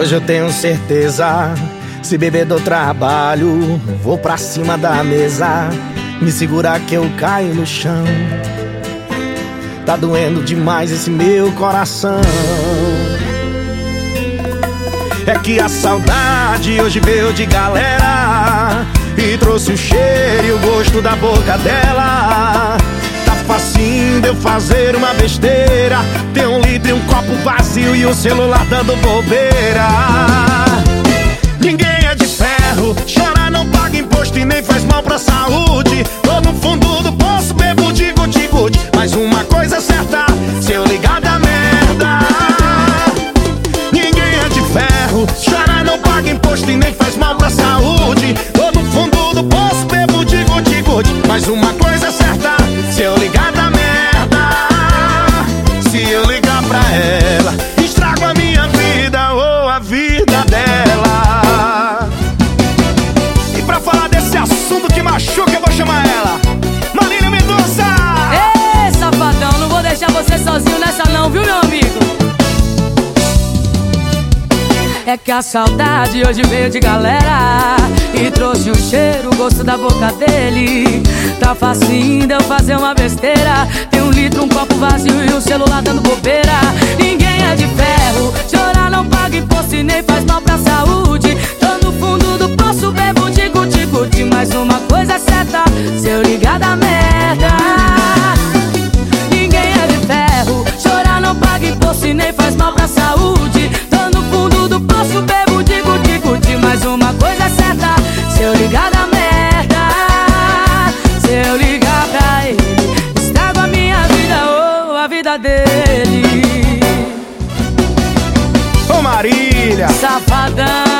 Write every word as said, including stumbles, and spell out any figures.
Hoje eu tenho certeza, se beber do trabalho, vou pra cima da mesa. Me segura que eu caio no chão. Tá doendo demais esse meu coração. É que a saudade hoje veio de galera e trouxe o cheiro e o gosto da boca dela. Tá facinho de eu fazer uma besteira, ter um litro e um copo vazio e o celular dando bobeira. Ninguém é de ferro, chorar não paga imposto e nem faz mal pra saúde. Tô no fundo do poço, bebo de gude-gude, mas uma coisa é certa, se eu ligar da merda. Ninguém é de ferro, chorar não paga imposto e nem faz mal pra saúde. Tô no fundo do poço, bebo de gude-gude, mas uma coisa é certa, se eu ligar da merda. Se eu ligar pra ela, estrago a minha vida ou a vida dela. E pra falar desse assunto que machuca, eu vou chamar ela, Marília Mendonça. Ê, safadão, não vou deixar você sozinho nessa não, viu, meu amigo? É que a saudade hoje veio de galera e trouxe o cheiro, o gosto da boca dele. Tá facinho de eu fazer uma besteira, tem um litro, um copo vazio e o celular dando bobeira. Ninguém é de ferro, chorar não paga imposto e nem faz mal pra saúde. Tô no fundo do poço, bebo de gude-gude, mas uma coisa é certa, se eu ligar da merda. Ninguém é de ferro, chorar não paga imposto e nem faz mal pra saúde. Tô no fundo do poço, bebo de gude-gude, mas uma coisa é certa, se eu ligar da merda. Se eu ligar pra ele, estrago a minha vida ou a vida dele. Ô Marília, Safadão.